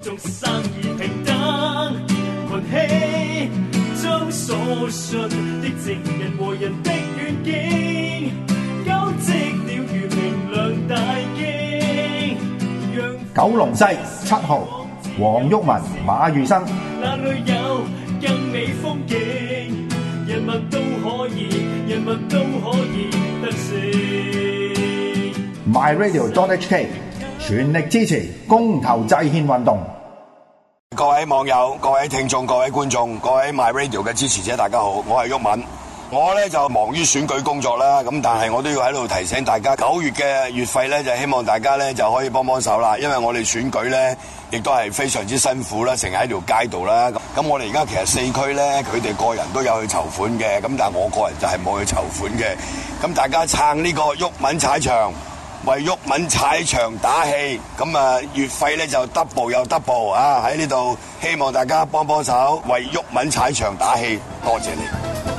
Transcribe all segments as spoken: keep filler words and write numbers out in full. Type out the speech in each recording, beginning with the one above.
眾生而平等，群起將所信的正人和人的願景，交織了如明亮大經。 九龍西七號黃毓民、馬裕生。 那裏有更美風景，人民都可以，人民都可以得勝。 My Radio dot H K 全力支持公投制憲運動。 各位網友、各位聽眾、各位觀眾、各位 My Radio 嘅支持者，大家好，我係毓民。我咧就忙於選舉工作啦，咁但係我都要喺度提醒大家，九月嘅月費咧就希望大家咧就可以幫幫手啦，因為我哋選舉咧亦都係非常之辛苦啦，成日喺條街度啦。咁我哋而家其實四區咧，佢哋個人都有去籌款嘅，咁但係我個人就係冇去籌款嘅。咁大家撐呢個毓民踩場，為毓民踩場打氣，咁啊月費咧就 double 又 double 啊！喺呢度希望大家幫幫手，為毓民踩場打氣，多謝你。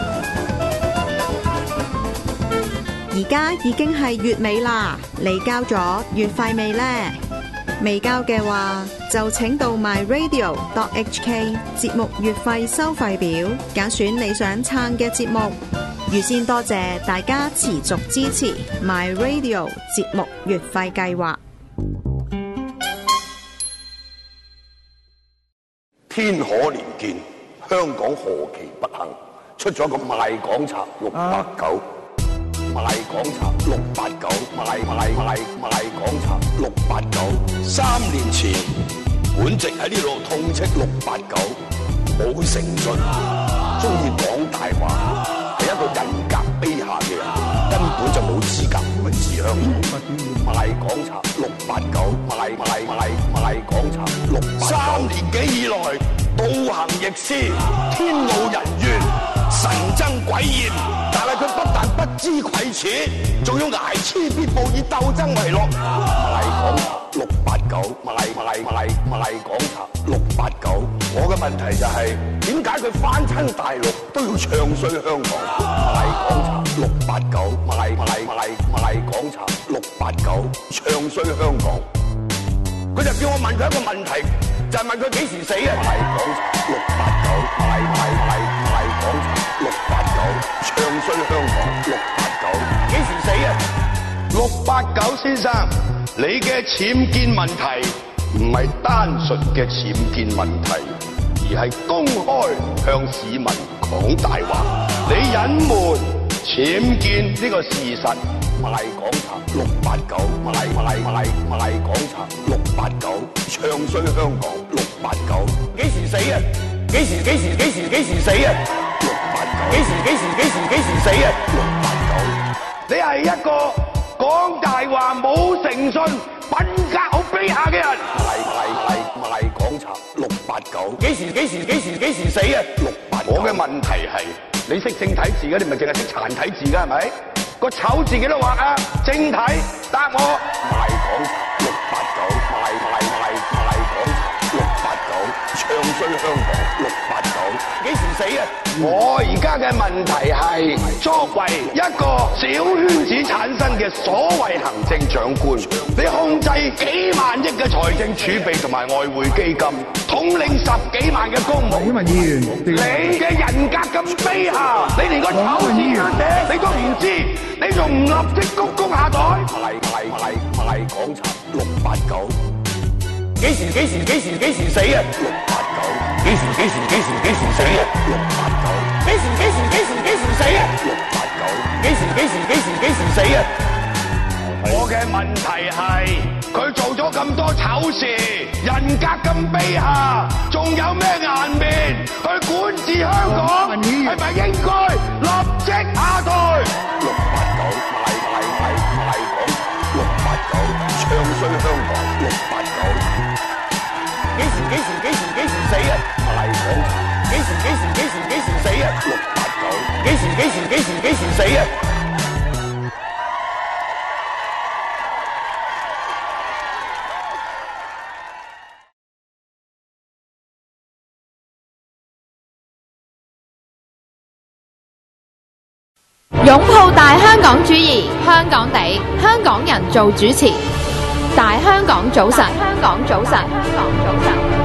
而家已經係月尾啦，你交咗月費未呢？未交嘅話，就請到 My Radio dot H K 節目月費收費表，揀選你想撐嘅節目。預先多謝大家持續支持 My Radio 節目月費計劃。 天可憐見，香港何其不幸，出咗個賣港賊六百九。賣港賊六八九，賣賣賣賣港賊六八九。三年前，本席喺呢度痛斥六八九，冇誠信，中意講大話，係一個人格卑下嘅人，根本就冇資格去治香港。賣港賊六八九，賣賣賣賣港賊六八九。三年幾以來，倒行逆施，天怒人怨，神憎鬼厭。但係佢不但不知愧恥，仲要睚眥必報，以鬥爭為樂。賣港賊六八九，賣賣賣賣港賊六八九。我嘅問題就係點解佢翻親大陸都要唱衰香港？賣港賊六八九，賣賣賣賣港賊六八九，唱衰香港。佢就叫我問佢一個問題，就係、是、問佢幾時死啊？賣港賊六八九，賣賣賣賣港賊六八九，唱衰香港六八九，幾時死啊？六八九先生，你嘅僭建問題唔係單純嘅僭建問題，而係公開向市民講大話，你隱瞞僭建呢個事實。賣港賊六八九，賣賣賣賣港賊六八九，唱衰香港六八九，幾時死啊？幾時幾時幾時幾時死啊？六八九，幾時幾時幾時幾時死啊？六八九，你係一個講大話冇誠信、品格好卑下嘅人。賣賣賣賣港賊六八九，幾時幾時幾時幾時死啊？六八九，我嘅問題係你識正體字嘅，你咪淨係識殘體字嘅係咪？個醜字幾多畫啊？正體答我。賣港賊六八九，賣賣賣賣港賊六八九，唱衰香港六八九，幾時死啊？我而家嘅問題係，作為一個小圈子產生嘅所謂行政長官，你控制幾萬億嘅財政儲備同埋外匯基金，統領十幾萬嘅公務。議員，你嘅人格咁卑下，你連個醜字點寫你都唔知，你仲唔立即鞠躬下台？賣賣賣賣港賊六八九，幾時幾時幾時幾時死啊？六八九，幾時幾時幾時幾時死啊？六八九，幾時幾時幾時幾時死啊？六八九，幾時幾時幾時幾時死啊？我嘅問題係佢做咗咁多醜事，人格咁卑下，仲有咩顏面去管治香港？係咪應該立即下台？六八九，賣賣賣賣港賊六八九，唱衰香港六八九，幾時幾時幾時幾時死啊？賣港賊，幾時幾時幾時幾時死啊？六八九，幾時幾時幾時幾時死啊？ 擁抱大香港主義，香港地，香港人做主持。大香港早晨，香港早晨，香港早晨。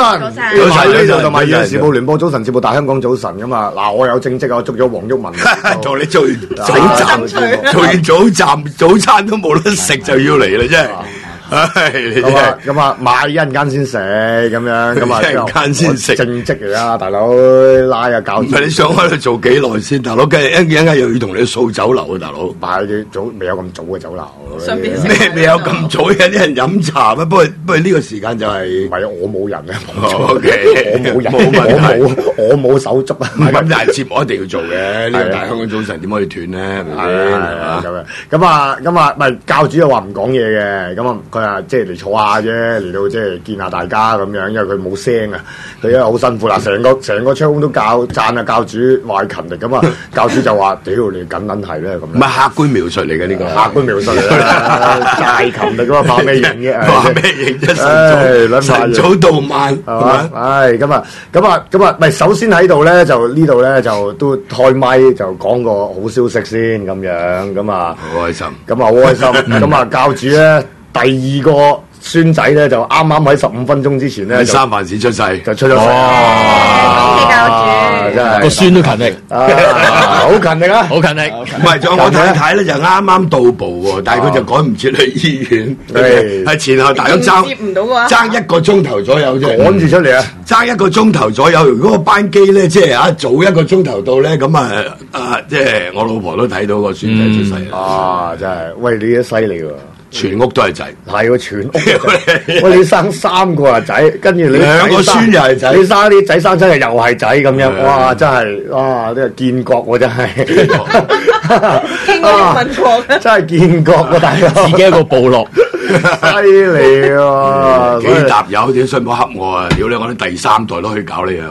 早晨， 早晨呢度同埋《電視報聯播早晨節目大香港早晨》咁啊！嗱，我有正職啊，我捉咗黃毓民同你做完早站，做完早站早餐都冇得食就要嚟啦，真係。 咁啊咁啊，買一陣間先食咁樣，咁啊一陣間先食正職嚟啊，大佬拉啊搞。唔係你想喺度做幾耐先，大佬？跟住一陣間又要同你掃酒樓啊，大佬。 買啲早未有咁早嘅酒樓。 咩未有咁早？有啲人飲茶咩？不過不過呢個時間就係唔係我冇人啊。 O K， 我冇人， 冇問題， 我冇手足啊。 咁但係節目一定要做嘅，呢個大香港早晨點可以斷咧？係咪先？ 咁樣咁啊咁啊，唔係教主又話唔講嘢嘅，咁啊佢啊即係嚟坐下啫，嚟到即係見下大家咁樣，因為佢冇聲啊，佢因為好辛苦啦，成個成個窗都教讚啊教主話勤力咁啊，教主就話：屌你緊撚係咧咁。 唔係客觀描述嚟嘅呢個， 客觀描述嚟啦，太勤力啊嘛，怕咩型嘅？ 怕咩型啫？晨早到晚係嘛？ 唉，咁啊咁啊咁啊，唔係首先喺度咧，就呢度咧就都開咪就講個好消息先咁樣，咁啊好開心， 咁啊好開心，咁啊教主咧第二個孫仔咧就啱啱喺十五分鐘之前咧， 三藩市出世就出咗世， 恭喜教主， 真係個孫都勤力， 好勤力啊， 好勤力。 唔係，仲有我太太咧就啱啱到埗喎，但係佢就趕唔切去醫院，係前後大約爭接唔到嘅爭一個鐘頭左右啫， 趕住出嚟啊！ 爭一個鐘頭左右。如果個班機咧即係啊早一個鐘頭到咧，咁啊啊即係我老婆都睇到個孫仔出世啦。 啊，真係，喂你都犀利喎！ 全屋都係仔， 係喎，全屋都係仔。喂，你生三個啊仔，跟住你兩個孫又係仔， 你生啲仔生出嚟又係仔咁樣，哇！真係哇，呢個建國喎真係， 傾過民國， 真係建國喎大佬， 自己一個部落。 犀利喎！ 幾沓友點信唔恰我啊？屌你，我啲第三代都可以搞你啊！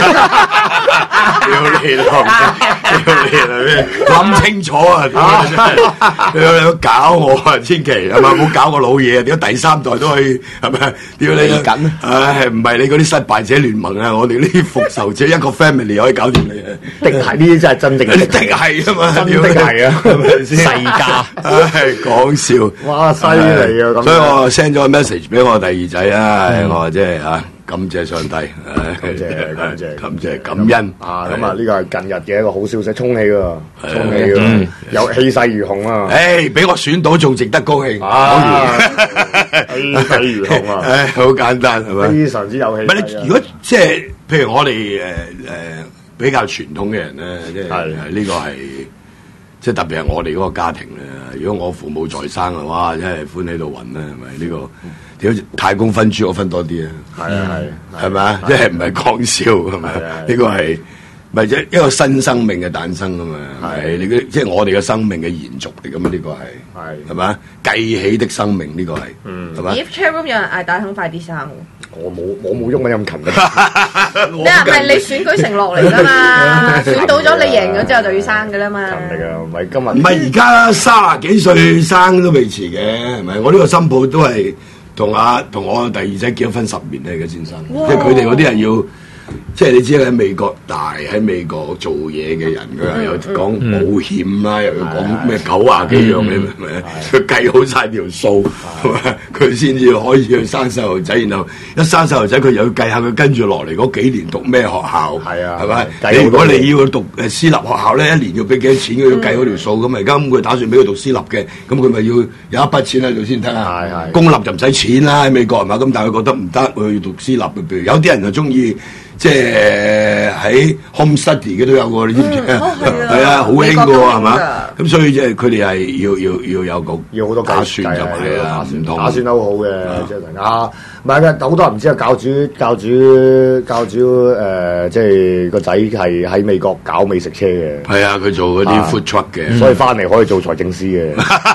屌你老，屌你諗清楚啊！屌你搞我啊！千祈係咪唔好搞個老嘢啊！屌第三代都可以係咪？屌你緊！唉，唔係你嗰啲失敗者聯盟啊！我哋呢啲復仇者一個 family 可以搞掂你啊！ 定係呢啲真係真正嘅， 一定係啊嘛！ 真定係啊！係咪先？ 世家， 唉，講笑！ 哇，犀利啊！ 所以我 send 咗個 message 俾我第二仔啊，我話即係啊，感謝上帝， 感謝感謝感謝感恩啊！咁啊，呢個係近日嘅一個好消息，沖喜喎，沖喜喎，有氣勢如虹啊！ 誒，俾我選到仲值得高興啊！氣勢如虹啊！ 誒，好簡單係咪？ 非常之有氣。 唔係你如果即係譬如我哋誒誒比較傳統嘅人咧，即係呢個係。即係特別係我哋嗰個家庭咧，如果我父母在生嘅話，真係歡喜到暈啦，係咪？呢個屌太公分豬，我分多啲啊！ 係啊係， 係咪啊？即係唔係講笑係咪？呢個係咪一一個新生命嘅誕生啊嘛？係你嘅即係我哋嘅生命嘅延續嚟㗎嘛？呢個係係係咪啊？繼起的生命呢個係係咪？ 咦 chat room 有人嗌大亨快啲生喎！ 我冇我冇喐緊咁勤力。 你係咪你選舉承諾嚟㗎嘛？選到咗你贏咗之後就要生㗎啦嘛。 勤力啊，唔係今日。 唔係而家卅幾歲生都未遲嘅，係咪？我呢個新抱都係同阿同我第二仔結咗婚十年咧，而家先生。即係佢哋嗰啲人要。即係你知喺美國大喺美國做嘢嘅人，佢又講保險啦，又要講咩九啊幾樣嘅，係咪？佢計好晒條數，係咪？佢先至可以去生細路仔，然後一生細路仔，佢又要計下佢跟住落嚟嗰幾年讀咩學校，係啊，係咪？你如果你要讀誒私立學校咧，一年要俾幾多錢，佢要計好條數咁。而家咁佢打算俾佢讀私立嘅，咁佢咪要有一筆錢喺度先得啊？係係公立就唔使錢啦，喺美國係嘛？咁但係佢覺得唔得，佢要讀私立嘅。譬如有啲人就中意。即係喺 home study 嘅都有喎，你知唔知啊？係啊，好興嘅喎，係嘛？咁所以即係佢哋係要要要有個要好多打算就係啦，唔同打算都好嘅，即係啊，唔係嘅，好多人唔知啊，教主教主教主誒，即係個仔係喺美國搞美食車嘅。 係啊，佢做嗰啲 food truck 嘅， 所以翻嚟可以做財政司嘅。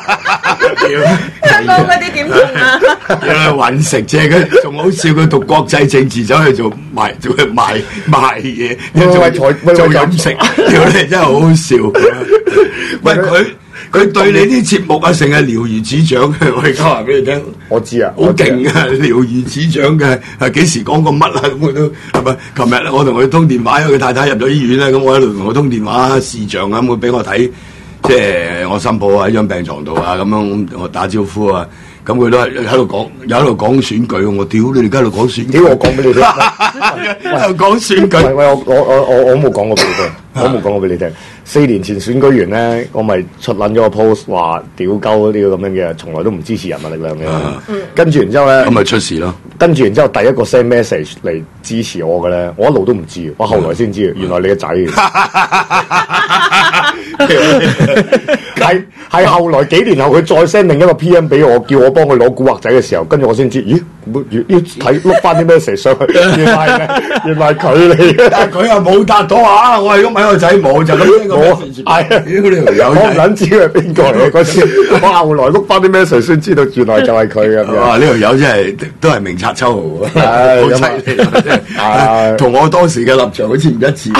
香港嗰啲點算啊？ 要揾食啫，佢仲好笑，佢讀國際政治走去做賣做去賣賣嘢，做做飲食，屌你真係好好笑。喂，佢佢對你啲節目啊，成日了如指掌嘅，我而家話俾你聽。 我知啊， 好勁啊，了如指掌嘅，係幾時講過乜啊？咁佢都係咪？琴日我同佢通電話，因為佢太太入咗醫院咧，咁我喺度同佢通電話視像啊，咁佢俾我睇。即係我新抱喺張病床度啊，咁樣我打招呼啊， 咁佢都係喺度講，又喺度講選舉，我屌你哋而家喺度講選舉， 屌我講俾你聽， 喺度講選舉。 喂喂，我我我我我冇講過俾你聽，我冇講過俾你聽。四年前選舉完咧，我咪出撚咗個 post 話屌鳩嗰啲咁樣嘅，從來都唔支持人民力量嘅。跟住然之後咧， 咁咪出事咯。 跟住然之後，第一個 send message 嚟支持我嘅咧，我一路都唔知，我後來先知，原來你個仔。係係後來幾年後，佢再 send 另一個 P M 俾我，叫我幫佢攞古惑仔嘅時候，跟住我先知，咦？要睇碌翻啲 message 上去，原來原來佢嚟嘅， 但係佢又冇答到啊！我係咁喺個仔冇就咁樣個 message。係啊，屌你條友！ 我唔撚知佢係邊個嚟嗰次，我後來碌翻啲 message 先知道，原來就係佢咁樣。 哇！呢條友真係都係明察秋毫啊，好犀利啊！同我當時嘅立場好似唔一致。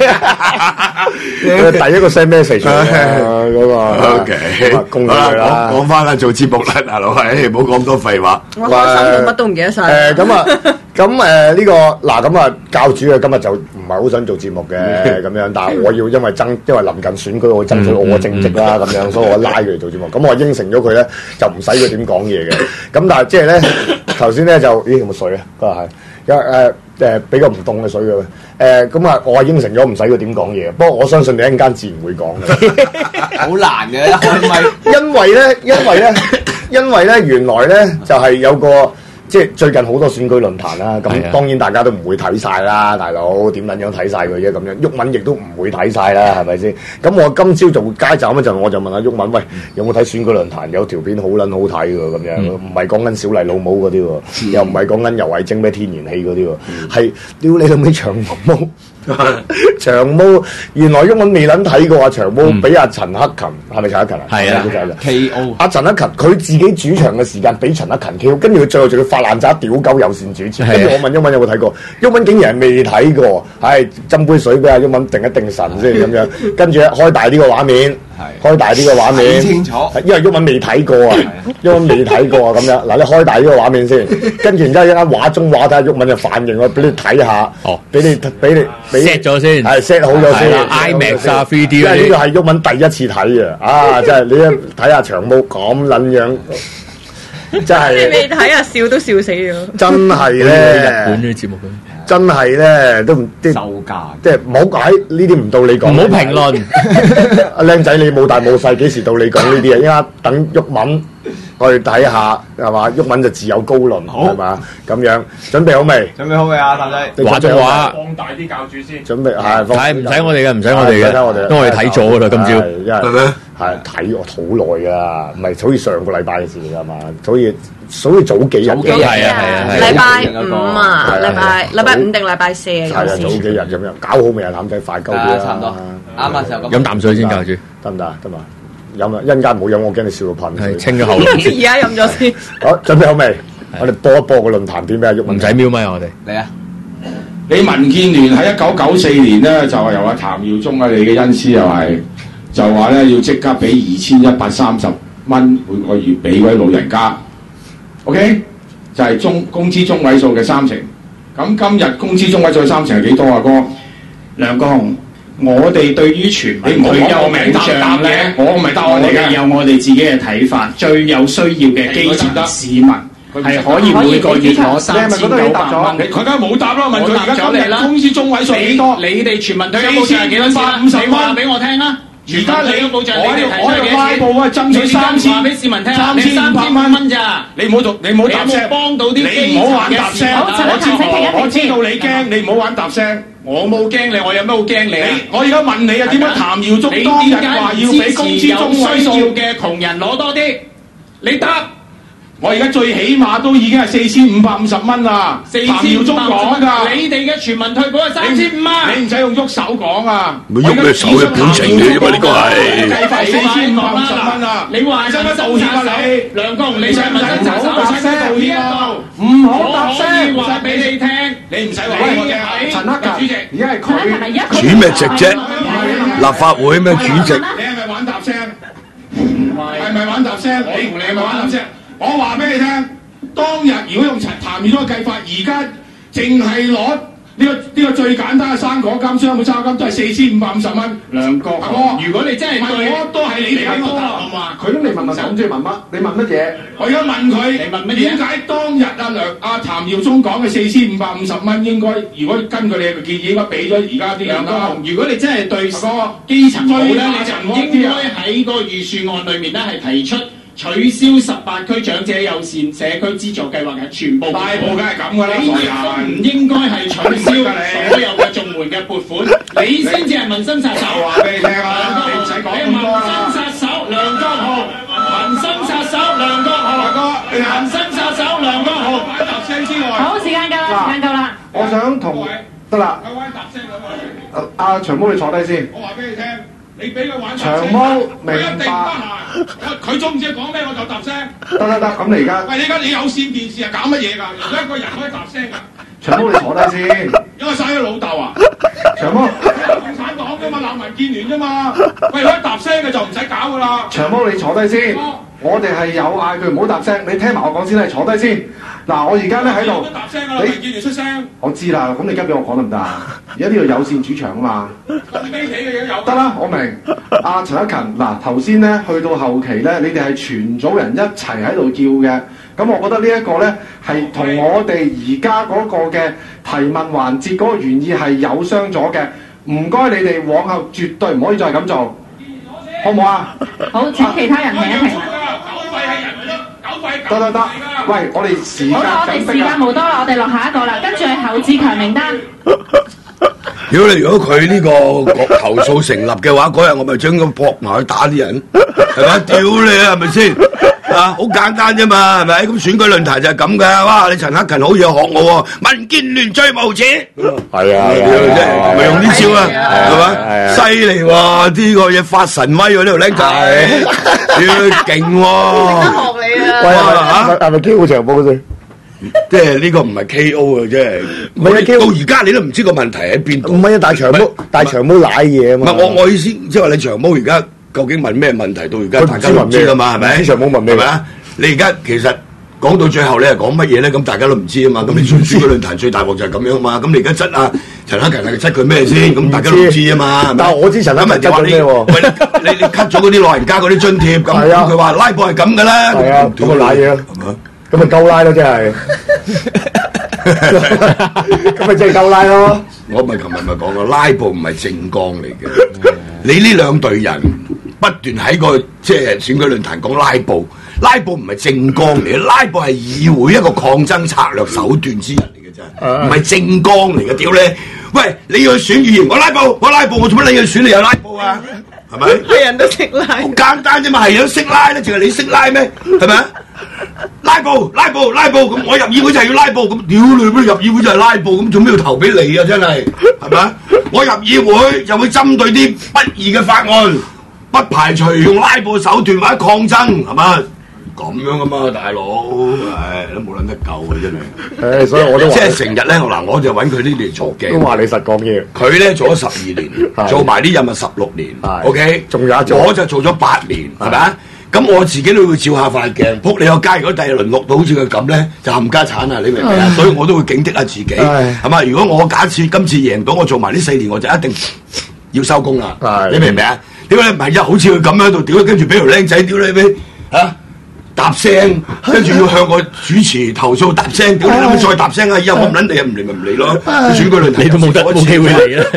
第一個 send message 嗰個 ，OK， 恭喜佢啦！ 講翻啦，做節目啦，大佬，誒，唔好講咁多廢話。 我開心到乜都唔記得晒。 誒咁啊，咁誒呢個嗱咁啊，教主啊今日就唔係好想做節目嘅咁樣，但係我要因為爭，因為臨近選舉，我爭取我正職啦咁樣，所以我拉佢嚟做節目。咁我應承咗佢咧，就唔使佢點講嘢嘅。咁但係即係咧，頭先咧就咦有冇水啊？嗰個係有誒誒比較唔凍嘅水嘅。誒咁啊，我係應承咗唔使佢點講嘢。不過我相信你一陣間自然會講嘅。 好難嘅，係咪？ 因為咧，因為咧，因為咧，原來咧就係有個。即係最近好多選舉論壇啦，咁當然大家都唔會睇晒啦，大佬點撚樣睇晒佢啫咁樣，毓民亦都唔會睇晒啦，係咪先？咁我今朝做街站嗰陣，我就問阿毓民：喂，有冇睇選舉論壇？有條片好撚好睇㗎咁樣，唔係講緊小麗老母嗰啲喎，又唔係講緊游蕙禎咩天然氣嗰啲喎，係屌你老味長毛。長毛原來毓民未撚睇過啊！長毛俾阿陳克勤係咪陳克勤啊？ 係啊 ，K O 阿陳克勤佢自己主場嘅時間俾陳克勤 K O， 跟住佢最後仲要發爛渣屌鳩有線主持。跟住我問毓民有冇睇過，毓民竟然係未睇過，係斟杯水俾阿毓民定一定神先咁樣。跟住開大呢個畫面，開大呢個畫面， 清楚， 因為毓民未睇過啊，毓民未睇過啊咁樣。嗱，你開大呢個畫面先，跟住然之後一間畫中畫睇下毓民嘅反應，我俾你睇下，哦，俾你俾你。 set 咗先， 係 set 好咗先 ，IMAX 啊 three D 因為呢個係毓民第一次睇啊！啊，真係你一睇下長毛咁撚樣，真係你未睇啊，笑都笑死咗。 真係咧， 日本啲節目咁， 真係咧都唔啲售價， 即係唔好解呢啲唔到你講， 唔好評論。 阿靚仔你冇大冇細，幾時到你講呢啲啊？依家等毓民去睇下係嘛？毓民就自有高論係嘛？咁樣準備好未？ 準備好未啊，譚仔？ 畫中畫， 放大啲教主先。 準備係， 係唔使我哋嘅，唔使我哋嘅，因為我哋睇咗噶啦，今朝係咩？係睇我好耐噶，唔係好似上個禮拜嘅事嚟㗎嘛，所以所以早幾日嘅， 係啊係啊， 禮拜五啊，禮拜禮拜五定禮拜四啊？ 係啊，早幾日咁樣搞好未啊？譚仔快鳩啲啦， 差唔多啱啊，時候咁飲啖水先，教主得唔得啊？得嘛？飲啊！一陣間唔好飲，我驚你笑到噴水。 清咗喉嚨。 而家飲咗先。 好，準備好未？我哋播一播個論壇片俾阿毓民。 唔使瞄咪我哋。 嚟啊！ 你民建聯喺一九九四年咧，就係由阿譚耀宗啊，你嘅恩師又係就話咧要即刻俾二千一百三十蚊每個月俾嗰啲老人家。OK，就係中工資中位數嘅三成。咁今日工資中位數嘅三成係幾多啊？哥， 梁國雄。我哋對於全民退休保障咧， 我唔係答案嚟嘅， 我哋有我哋自己嘅睇法。最有需要嘅基層市民係可以每個月攞三千九百蚊。 佢梗係冇答啦，問佢而家今日工資中位數幾多？ 你哋全民退休保障係幾多錢啊？你話俾我聽啦。 而家你保障，我喺我喺拉布啊，爭取三千， 話俾市民聽， 三千五百蚊咋？你唔好做，你唔好答聲， 幫到啲你唔好玩答聲。我知我知道你驚，你唔好玩答聲。 我冇驚你，我有咩好驚你啊？ 我而家問你啊，點解譚耀宗當日話要俾工資中位數嘅窮人攞多啲？你答。 我而家最起碼都已經係四千五百五十蚊啦。譚耀宗講㗎， 你哋嘅全民退保係三千五啊！ 你唔使用喐手講啊！ 唔喐咩手嘅表情嘅，因為呢個係計費四千五百五十蚊啊！ 你話使乜道歉啊你？梁國雄，你使唔使查手？ 答聲呢一度，唔好答聲， 話俾你聽， 你唔使話俾我聽。陳克勤主席，而家係佢主咩席啫？立法會咩主席？ 你係咪玩答聲？係咪玩答聲？你同你係咪玩答聲？我話俾你聽，當日如果用譚耀宗嘅計法，而家淨係攞呢、個呢、個最簡單嘅生果金、雙倍差金都係四千五百五十蚊。 梁國雄，如果你真係對， 我都係你哋俾我答案嘛。佢都未問問我，唔知問乜？你問乜嘢？我而家問佢， 你問乜嘢？ 點解當日阿梁阿譚耀宗講嘅四千五百五十蚊應該，如果根據你嘅建議，應該俾咗而家啲人啦。 如果你真係對基層好咧，你就唔應該喺個預算案裏面咧係提出取消十八區長者友善社區資助計劃嘅全部， 大部梗係咁噶啦， 你亦都唔應該係取消所有嘅綜援嘅撥款，你先至係民生殺手。 我話俾你聽啊，你唔使講咁多啦。 民生殺手梁國雄，民生殺手梁國雄， 大哥， 民生殺手梁國雄。 擺搭聲之外， 好，時間夠啦，時間夠啦。 我想同得啦， 有玩搭聲嗰個。 阿長毛你坐低先。 我話俾你聽。你俾佢玩長毛明白， 佢一定得閒。佢中唔知講咩我就答聲。 得得得，咁你而家喂，你而家你有線電視係搞乜嘢㗎？而家一個人可以答聲㗎。 長毛你坐低先。 因為嘥咗老豆啊！ 長毛， 共產黨啫嘛，鬧民建聯啫嘛。喂，如果答聲嘅就唔使搞㗎啦。 長毛你坐低先。我哋係有嗌佢唔好答聲，你聽埋我講先啦，坐低先。嗱，我而家咧喺度， 你民建聯出聲。 我知啦，咁你而家俾我講得唔得啊？而家呢度有線主場啊嘛。 咁機器嘅嘢有。 得啦，我明。阿陳克勤，嗱頭先咧去到後期咧，你哋係全組人一齊喺度叫嘅。咁我覺得呢一個咧係同我哋而家嗰個嘅提問環節嗰個原意係有相左嘅。唔該，你哋往後絕對唔可以再咁做，好唔好啊？ 好，請其他人停一停。 得得得，喂，我哋時間好啦，我哋時間冇多啦，我哋落下一個啦，跟住係侯志強名單。 如果你如果佢呢個投訴成立嘅話，嗰日我咪將佢撲埋去打啲人，係咪？屌你啊，係咪先？啊，好簡單啫嘛，係咪？咁選舉論壇就係咁嘅。哇，你陳克勤好嘢學我喎，民建聯最無恥。 係啊， 咪用呢招啊，係嘛？犀利喎，呢個嘢發神威喎，呢條僆仔，屌勁喎！ 學你啊！ 喂，嚇係咪 K O 長毛先？ 即係呢個唔係 K O 啊，即係。 唔係啊，K O 到而家你都唔知個問題喺邊度。 唔係啊，大長毛，大長毛賴嘢啊嘛。 唔係我我意思，即係話你長毛而家。究竟問咩問題？到而家大家都唔知㗎嘛，係咪？ 長毛問咩？ 係咪啊？你而家其實講到最後，你係講乜嘢咧？咁大家都唔知啊嘛。咁你選舉論壇最大鑊就係咁樣啊嘛。咁你而家質啊陳克勤係質佢咩先？咁大家都唔知啊嘛。 但係我知陳克勤質佢咩喎？ 喂，你你 cut 咗嗰啲老人家嗰啲津貼，咁佢話拉布係咁㗎啦。 係啊，咁咪賴嘢咯，係嘛？咁咪夠拉咯，真係。咁咪真係夠拉咯。 我咪琴日咪講過，拉布唔係政綱嚟嘅。你呢兩隊人不斷喺個即係選舉論壇講拉布，拉布唔係政綱嚟嘅，拉布係議會一個抗爭策略手段之一嚟嘅啫，唔係政綱嚟嘅。屌你！喂，你要去選議員，我拉布，我拉布，我做乜你去選你又拉布啊？係咪？ 係人都識拉， 好簡單啫嘛，係人都識拉咧，淨係你識拉咩？係咪？拉布拉布拉布，咁我入議會就係要拉布，咁屌你咩入議會就係拉布，咁做咩要投俾你啊？真係係咪？我入議會就會針對啲不義嘅法案，不排除用拉布手段或者抗爭，係嘛？咁樣噶嘛，大佬，唉，都冇撚得救嘅真係。 誒，所以我都即係成日咧，嗱，我就揾佢呢啲做嘅。 都話你實講嘢。 佢咧做咗十二年，做埋呢任啊十六年。OK， 仲有一做， 我就做咗八年，係咪啊？咁我自己都會照下塊鏡，撲你個街！如果第日淪落到好似佢咁咧，就冚家產啊！你明唔明啊？所以我都會警惕下自己，係嘛？如果我假設今次贏到，我做埋呢四年，我就一定要收工啦。你明唔明啊？點解唔係啊？好似佢咁樣喺度屌，跟住俾條僆仔屌你咩嚇？答聲，跟住要向我主持投訴答聲，屌你諗再答聲啊！以後我唔撚嚟啊，唔嚟咪唔嚟咯。選舉論壇你都冇得冇機會嚟啦。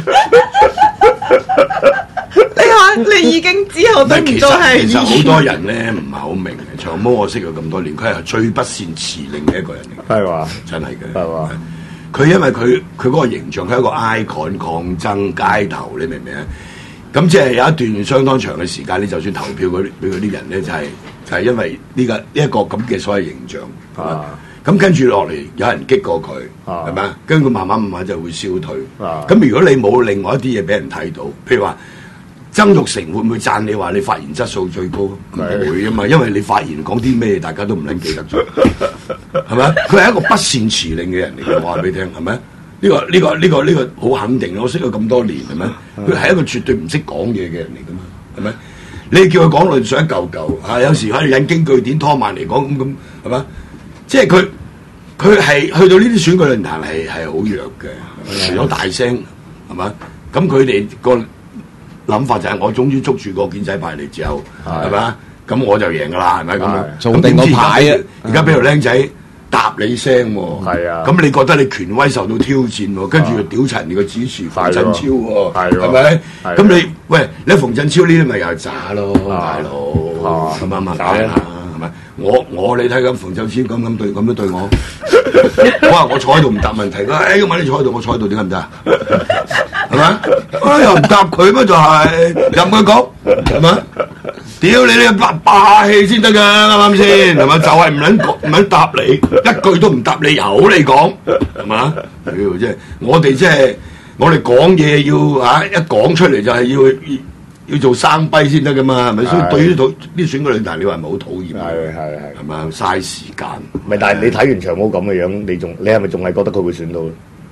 你話你已經之後都唔再係。 其實好多人咧唔係好明嘅，長毛我識佢咁多年，佢係最不善辭令嘅一個人嚟。 係話真係嘅。 係話佢因為佢佢嗰個形象，佢係一個 icon 抗爭街頭，你明唔明啊？咁即係有一段相當長嘅時間，你就算投票嗰啲俾嗰啲人咧，就係、是、就係、是、因為呢、這個呢一、這個咁嘅所謂形象。啊！咁跟住落嚟，有人激過佢，係咪啊？跟住佢慢慢慢慢就會消退。啊！咁如果你冇另外一啲嘢俾人睇到，譬如話曾鈺成會唔會讚你話你發言質素最高？唔會啊嘛，因為你發言講啲咩，大家都唔撚記得咗，係咪？佢係一個不善辭令嘅人嚟嘅，我話俾你聽，係咪？呢、這個呢、這個呢、這個呢、這個好肯定，我識佢咁多年，係咪？佢係一個絕對唔識講嘢嘅人嚟㗎嘛，係咪？你叫佢講論述一嚿嚿，啊有時喺度引經據典拖慢嚟講咁咁，係嘛？即係佢佢係去到呢啲選舉論壇係係好弱嘅，除咗大聲係嘛？咁佢哋個諗法就係我終於捉住個建制派嚟之後係嘛？咁我就贏㗎啦，係咪咁樣？ 做定個牌啊！ 而家俾條僆仔答你聲喎， 係啊！ 咁你覺得你權威受到挑戰喎，跟住又屌柒你個支持馮振超喎，係咪？咁你喂你馮振超呢啲咪又係渣咯，大佬咁啱嘛？打係咪？我我你睇緊馮振超咁咁對咁樣對我，我話我坐喺度唔答問題，佢話誒咁問你坐喺度，我坐喺度點解唔得啊？係咪？啊又唔答佢咩？就係任佢講係咪？屌你呢個霸霸氣先得㗎，啱唔啱先？係咪？就係唔撚講唔撚答你，一句都唔答你，由你講係嘛？屌即係我哋即係我哋講嘢要嚇一講出嚟就係要要做生逼先得㗎嘛？係咪？所以對於啲選舉論壇，你話係咪好討厭？係係係係嘛？嘥時間。 唔係，但係你睇完長毛咁嘅樣，你仲你係咪仲係覺得佢會選到咧？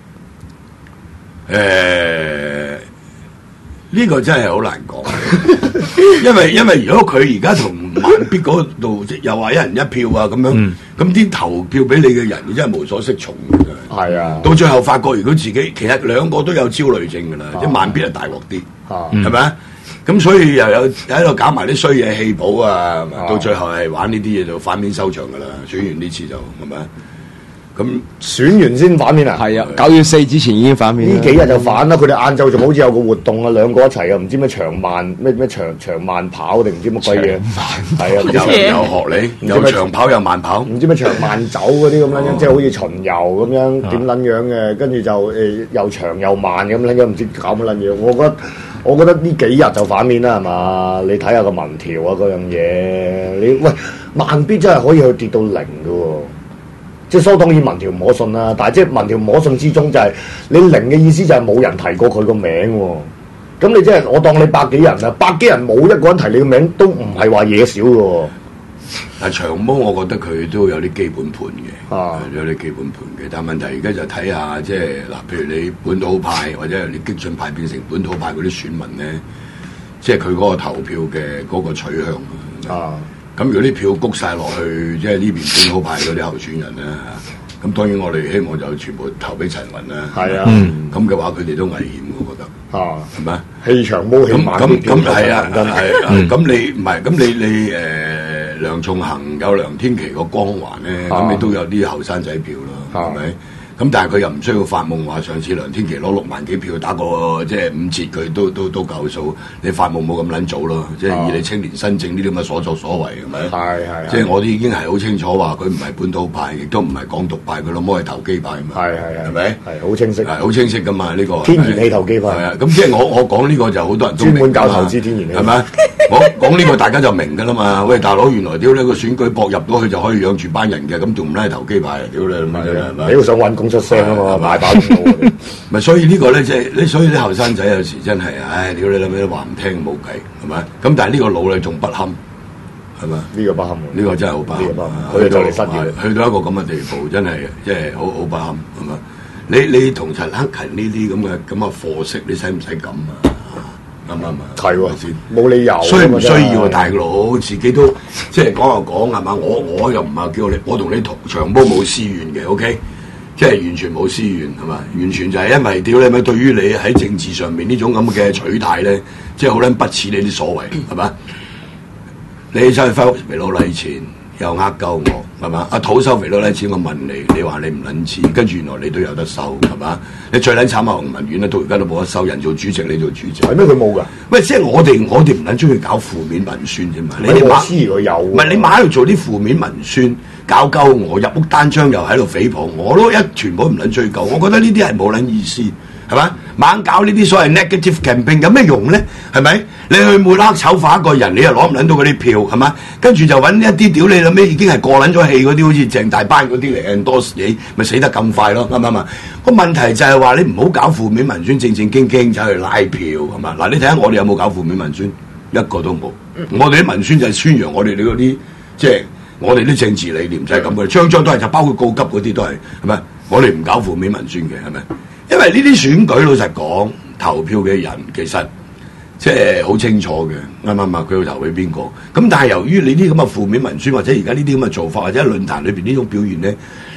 誒。呢個真係好難講，因為因為如果佢而家同慢必嗰度又話一人一票啊咁樣，咁啲、嗯、投票俾你嘅人，你真係無所適從嘅。係啊，到最後發覺，如果自己其實兩個都有焦慮症㗎啦，即係慢必係大鑊啲，係咪啊？咁所以又有喺度搞埋啲衰嘢棄保啊，到最後係玩呢啲嘢就反面收場㗎啦。選完呢次就係咪啊？咁選完先反面啊？ 係啊，九月四之前已經反面。 呢幾日就反啦，佢哋晏晝仲好似有個活動啊，兩個一齊啊，唔知咩長慢咩咩長長慢跑定唔知乜鬼嘢？係啊， 有有學你，有長跑有慢跑， 唔知咩長慢走嗰啲咁樣，即係好似巡遊咁樣點撚樣嘅，跟住就誒又長又慢咁撚樣，唔知搞乜撚嘢。我覺得我覺得呢幾日就反面啦，係嘛？你睇下個民調啊，嗰樣嘢，你喂慢必真係可以去跌到零㗎喎。即係相當於民調唔可信啦，但係即係民調唔可信之中就係、是、你零嘅意思就係冇人提過佢個名喎。咁你即係我當你百幾人啊，百幾人冇一個人提你個名都唔係話嘢少嘅喎。 但係長毛我覺得佢都有啲基本盤嘅，啊、有啲基本盤嘅。但係問題而家就睇下即係嗱，譬如你本土派或者你激進派變成本土派嗰啲選民咧，即係佢嗰個投票嘅嗰個取向啊。咁如果啲票谷晒落去，即係呢邊本土派嗰啲候選人咧，咁當然我哋希望就全部投俾陳雲啦。係啊，咁嘅話佢哋都危險，我覺得。啊，係咪？氣場毛氣猛啲票，咁係啊，係啊，咁你唔係咁你你誒梁頌恆有梁天琦個光環咧，咁你都有啲後生仔票咯，係咪？咁但係佢又唔需要發夢話上次梁天琦攞六萬幾票打個即係五折，佢都都都夠數。你發夢冇咁撚早咯，即係以你青年新政呢啲咁嘅所作所為係咪？係係。即係我哋已經係好清楚話佢唔係本土派，亦都唔係港獨派，佢老母係投機派嘛。係係係，係咪？係好清晰。係好清晰㗎嘛呢個。天然氣投機派。係啊，咁即係我我講呢個就好多人都專門搞投資天然氣。係咪？我講呢個大家就明㗎啦嘛。喂，大佬原來屌你個選舉博入到去就可以養住班人嘅，咁仲唔拉投機派？屌你係咪？你都想揾工出聲啊嘛，買把刀。咪所以呢個咧，即係你，所以啲後生仔有時真係，唉，屌你諗咩話唔聽冇計，係咪？咁但係呢個腦咧仲不堪，係咪？呢個不堪，呢個真係好不堪。佢哋就嚟失業，去到一個咁嘅地步，真係即係好好不堪，係咪？你你同陳克勤呢啲咁嘅咁嘅貨色，你使唔使咁啊？啱唔啱啊？係喎，先冇理由。需唔需要啊，大佬？自己都即係講又講係嘛？我我又唔係叫你，我同你同長毛冇私怨嘅 ，OK？即係完全冇私怨係嘛？完全就係因為屌你咪對於你喺政治上面呢種咁嘅取態咧，即係好撚不似你啲所謂係嘛？你走去收肥佬禮錢又呃鳩我係嘛？阿土收肥佬禮錢，我問你，你話你唔撚似，跟住原來你都有得收係嘛？你最撚慘啊！洪文遠咧到而家都冇得收，人做主席你做主席係咩？佢冇㗎？喂，即係我哋我哋唔撚中意搞負面文宣啫嘛？你哋馬師佢有，唔係你馬喺度做啲負面文宣。搞鳩我入屋單張又喺度誹謗，我都一全部唔撚追究。我覺得呢啲係冇撚意思，係嘛？猛搞呢啲所謂 negative campaign 有咩用咧？係咪？你去抹黑醜化一個人，你又攞唔撚到嗰啲票，係嘛？跟住就揾一啲屌你諗咩已經係過撚咗氣嗰啲，好似鄭大班嗰啲嚟 endorse你，咪死得咁快咯？啱唔啱啊？個問題就係話你唔好搞負面文宣，正正經經走去拉票，係嘛？嗱，你睇下我哋有冇搞負面文宣？一個都冇。嗯、我哋啲文宣就係宣揚我哋你嗰啲即係。我哋啲政治理念就係咁嘅，張張都係就包括告急嗰啲都係，係咪？我哋唔搞負面文宣嘅，係咪？因為呢啲選舉老實講，投票嘅人其實即係好清楚嘅，啱唔啱啊？佢要投俾邊個？咁但係由於你啲咁嘅負面文宣，或者而家呢啲咁嘅做法，或者喺論壇裏邊呢種表現咧，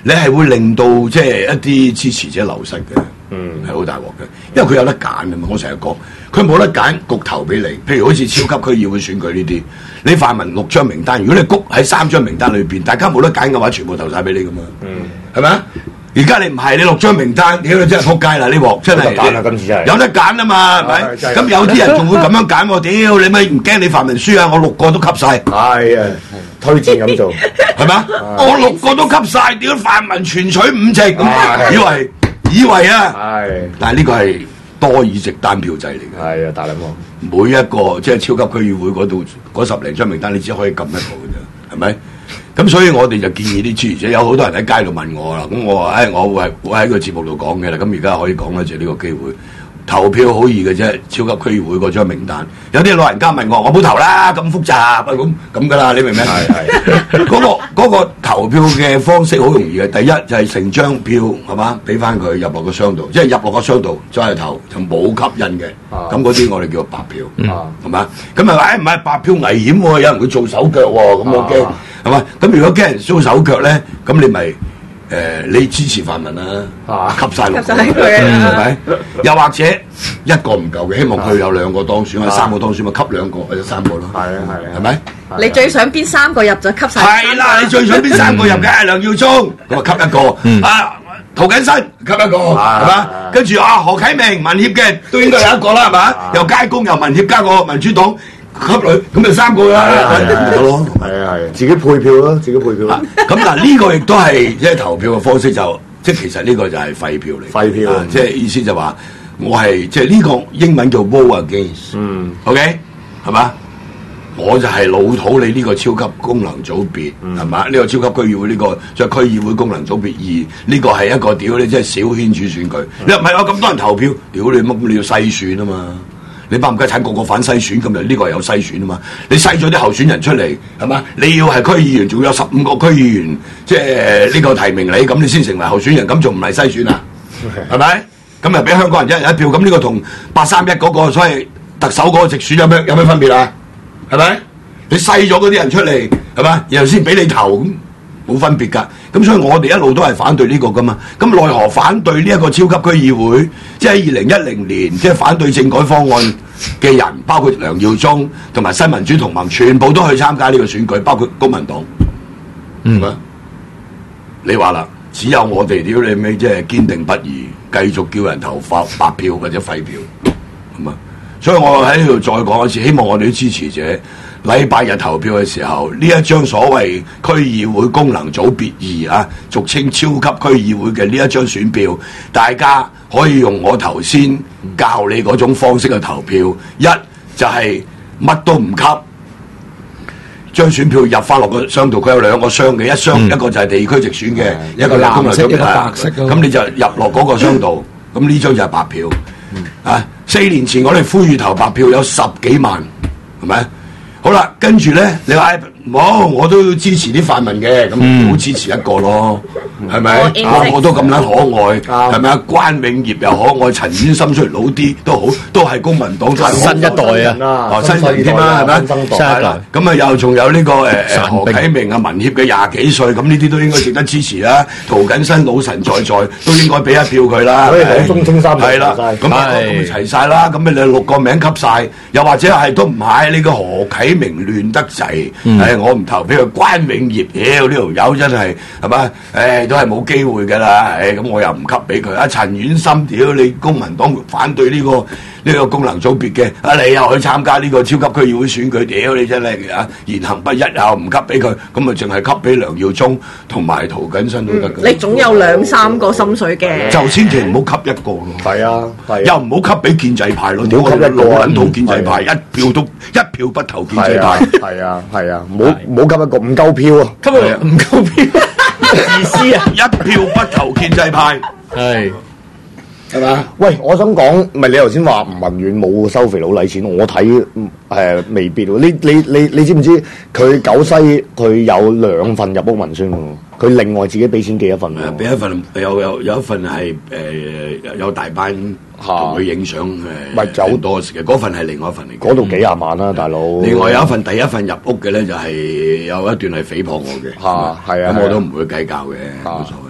你係會令到即係一啲支持者流失嘅，嗯，係好大鑊嘅，因為佢有得揀啊嘛。我成日講，佢冇得揀，焗投俾你。譬如好似超級區議會選舉呢啲，你泛民六張名單，如果你焗喺三張名單裏邊，大家冇得揀嘅話，全部投晒俾你噶嘛，嗯，係咪啊？而家你唔係，你六張名單，屌你真係撲街啦！呢鑊真係揀啦，今次真係有得揀啊嘛，係咪？咁有啲人仲會咁樣揀喎，屌你咪唔驚你泛民輸啊！我六個都吸晒， 係啊，推薦咁做係咪？我六個都吸晒，屌泛民全取五席，咁以為以為啊，係，但係呢個係多議席單票制嚟嘅， 係啊，大兩個， 每一個即係超級區議會嗰度嗰十零張名單，你只可以撳一個嘅啫，係咪？咁所以我哋就建議啲支持者，有好多人喺街度問我啦，咁我話誒、哎，我會會喺個節目度講嘅啦，咁而家可以講啦，就呢個機會投票好易嘅啫，超級區議會嗰張名單，有啲老人家問我，我冇投啦，咁複雜咁咁噶啦，你明唔明？係係嗰個嗰個投票嘅方式好容易嘅，第一就係成張票係嘛，俾翻佢入落個箱度，即係入落個箱度再去投就冇吸引嘅，咁嗰啲我哋叫做白票，係嘛？咁啊誒唔係白票危險喎，有人會做手腳喎，咁我驚。係嘛？咁如果驚人搔手腳咧，咁你咪誒、呃、你支持泛民啦，啊、吸晒落去，係咪？又或者一個唔夠嘅，希望佢有兩個當選，或者三個當選，咪吸兩個或者三個咯。係啊係啊，係咪？ 你最想邊三個入就吸晒？ 係啦，你最想邊三個入嘅？梁耀忠咁啊吸一個，嗯、啊涂謹申吸一個，係嘛？跟住啊何啟明民協嘅都應該有一個啦，係嘛？又街工又民協加個民主黨。吸女咁就三個啦，係咯，係啊係， 自己配票咯，自己配票。 咁嗱呢個亦都係即係投票嘅方式，就即係其實呢個就係廢票嚟，廢票，啊、即係意思就話我係即係呢個英文叫 vote against，嗯 ，OK 係嘛？我就係老土你呢個超級功能組別係嘛？呢、嗯、個超級區議會呢、這個即係區議會功能組別二呢個係一個屌你即係小圈子選舉，嗯、你話唔係我咁多人投票，屌你乜你要篩選啊嘛？你包唔計產個個反篩選咁就呢個係有篩選啊嘛？你篩咗啲候選人出嚟係嘛？你要係區議員，仲有十五個區議員，即係呢個提名你，咁你先成為候選人，咁仲唔係篩選啊？係咪？咁又俾香港人一人一票，咁呢個同八三一嗰個所謂特首嗰個直選有咩有咩分別啊？係咪？你篩咗嗰啲人出嚟係嘛？然後先俾你投咁。冇分別㗎，咁所以我哋一路都係反對呢個㗎嘛。咁奈何反對呢一個超級區議會，即係二零一零年即係反對政改方案嘅人，包括梁耀忠同埋新民主同盟，全部都去參加呢個選舉，包括公民黨。嗯，你話啦，只有我哋屌你尾即係堅定不移，繼續叫人投白白票或者廢票，咁啊。所以我喺呢度再講一次，希望我哋啲支持者。禮拜日投票嘅時候，呢一張所謂區議會功能組別二啊，俗稱超級區議會嘅呢一張選票，大家可以用我頭先教你嗰種方式去投票。一就係乜都唔吸，將選票入翻落個箱度，佢有兩個箱嘅，一箱、嗯、一個就係地區直選嘅，嗯、一個係功能組別，一個白色嘅。咁你就入落嗰個箱度，咁呢、嗯、張就係白票。嗯、啊，四年前我哋呼籲投白票有十幾萬，係咪？好啦，跟住咧，你話冇，我都要支持啲泛民嘅，咁唔好支持一個咯，係咪？個個都咁撚可愛，係咪啊？關永業又可愛，陳婉心雖然老啲都好，都係公民黨都係新一代啊， 哦新人添啦，係咪？新一代，咁啊又仲有呢個誒誒何啟明啊，民協嘅廿幾歲，咁呢啲都應該值得支持啦。涂謹申老神在在，都應該俾一票佢啦。 所以係中青三係啦，咁啊咁齊晒啦，咁你六個名吸晒，又或者係都唔係呢個何啟明亂得滯，誒我唔投俾佢。關永業，屌呢條友真係係嘛？誒都係冇機會㗎啦，誒咁我又唔給俾佢。阿陳婉心，屌你公民黨反對呢個呢個功能組別嘅，啊你又去參加呢個超級區議會選舉，屌你真係啊言行不一又唔給俾佢，咁咪淨係給俾梁耀忠同埋涂謹申都得㗎。 你總有兩三個心水嘅， 就千祈唔好給一個咯。 係啊， 又唔好給俾建制派咯。唔好給一個老撚土建制派，一票都一票不投建制派。 係啊係啊，唔好唔好給一個。唔夠票啊！ 今日唔夠票，意思啊！ 一票不投建制派，係係嘛？ 喂，我想講，唔係你頭先話吳文遠冇收肥佬禮錢，我睇誒、呃、未必喎。你你你你知唔知佢九西佢有兩份入屋文宣喎？佢另外自己俾錢寄一份喎。 俾一份有有有一份係誒、呃、有大班同佢影相誒， 唔係有多時嘅嗰份係另外一份嚟。 嗰度幾廿萬啦、啊，大佬。 另外有一份第一份入屋嘅咧，就係有一段係誹謗我嘅。嚇係啊，咁我都唔會計較嘅，冇所謂。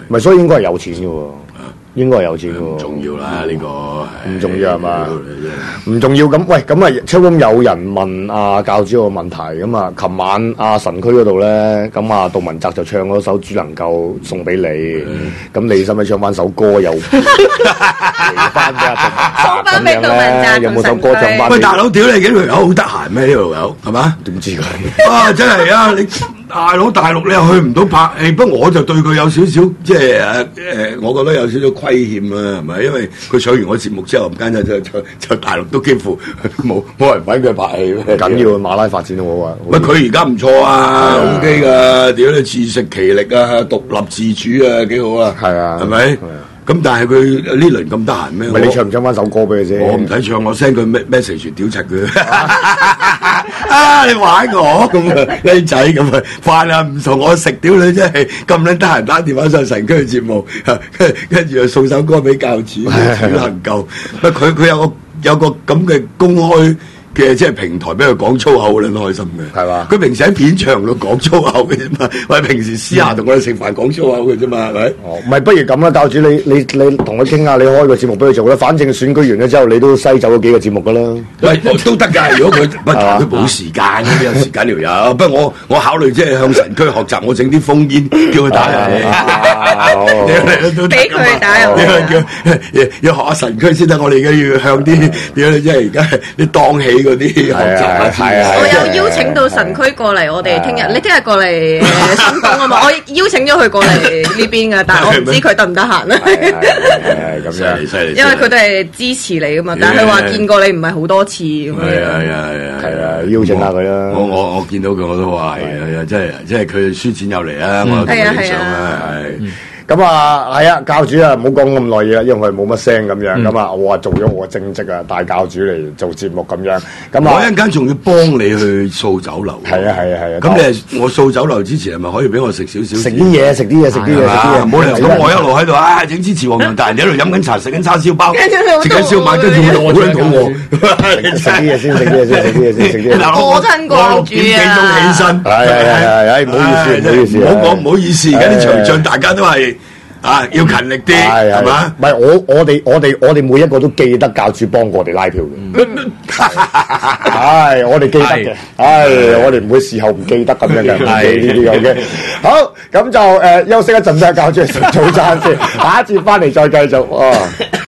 咪所以應該係有錢嘅喎。應該係有錢喎， 唔重要啦呢個， 唔重要係嘛？唔重要咁，喂咁啊，超中有人問阿教主個問題咁啊，琴晚阿神區嗰度咧，咁啊杜汶澤就唱嗰首《只能夠送俾你》，咁你使唔使唱翻首歌又回翻俾阿杜汶澤？ 送翻俾杜汶澤， 有冇首歌唱翻？ 喂，大佬屌你幾條友好得閒咩？呢條友係嘛？ 點知佢？ 啊，真係啊！你大佬大陸你又去唔到拍戲，不過我就對佢有少少即係誒誒，我覺得有少少虧欠啦，係咪？因為佢上完我節目之後，唔間就就就大陸都幾乎冇冇人揾佢拍戲。 緊要馬拉發展好啊！ 喂，佢而家唔錯啊 ，O K 噶，屌你自食其力啊，獨立自主啊，幾好啊！ 係啊， 係咪？咁但係佢呢輪咁得閒咩？ 咪你唱唔唱翻首歌俾佢先？ 我唔使唱，我 send 佢 message 屌柒佢。啊！你玩我咁啊，僆仔咁啊，飯啊唔同我食，屌你真係咁撚得閒打電話上神區嘅節目，跟跟住又送首歌俾教主，主能夠。佢佢有個有個咁嘅公開嘅即係平台俾佢講粗口，好撚開心嘅，係嘛？佢平時喺片場度講粗口嘅啫嘛，或者平時私下同我哋食飯講粗口嘅啫嘛，係咪？哦， 唔係，不如咁啦，教主你你你同佢傾下，你開個節目俾佢做啦。反正選舉完咗之後，你都篩走咗幾個節目噶啦。 喂，都得㗎。如果佢不佢冇時間，邊有時間條友？不過我我考慮即係向神區學習，我整啲烽煙叫佢打入嚟， 俾佢打入嚟。 要要學下神區先得。我哋而家要向啲點咧，即係而家啲檔起嗰啲學習下先。 我有邀請到神區過嚟，我哋聽日你聽日過嚟新港啊嘛，我邀請咗佢過嚟呢邊噶，但係我唔知佢得唔得閒啊。 咁樣犀利， 因為佢都係支持你噶嘛，但係佢話見過你唔係好多次咁樣。 係啊係啊係啊， 係啊，邀請下佢啦。 我我我見到佢我都話係啊，即係即係佢輸錢又嚟啦，我同佢影相啦，係。 咁啊，係啊，教主啊，唔好講咁耐嘢，因為佢冇乜聲咁樣。咁啊、嗯，我啊做咗我嘅正職啊，帶教主嚟做節目咁樣。咁啊， 我一陣間仲要幫你去掃酒樓。 係啊，係啊，係啊。 咁你係我掃酒樓之前係咪可以俾我食少少？ 食啲嘢，食啲嘢，食啲嘢，食啲嘢。 唔好理由咁，我一路喺度啊，整支持黃洋達，人哋喺度飲緊茶，食緊叉燒包，食緊燒賣，跟住我好撚肚餓。 食啲嘢先，食啲嘢先，食啲嘢先，食啲嘢。 我親過主啊！ 六點幾鐘起身。 係係係係，唔好意思，唔好意思。 唔好講，唔好意思，而家啲場仗大家都係。啊！要勤力啲，係嘛？ 唔係我我哋我哋我哋每一個都記得教主幫我哋拉票嘅，係我哋記得嘅，係我哋唔會事後唔記得咁樣嘅，唔記呢啲咁嘅。好，咁就誒休息一陣先，教主食早餐先，下一節翻嚟再繼續。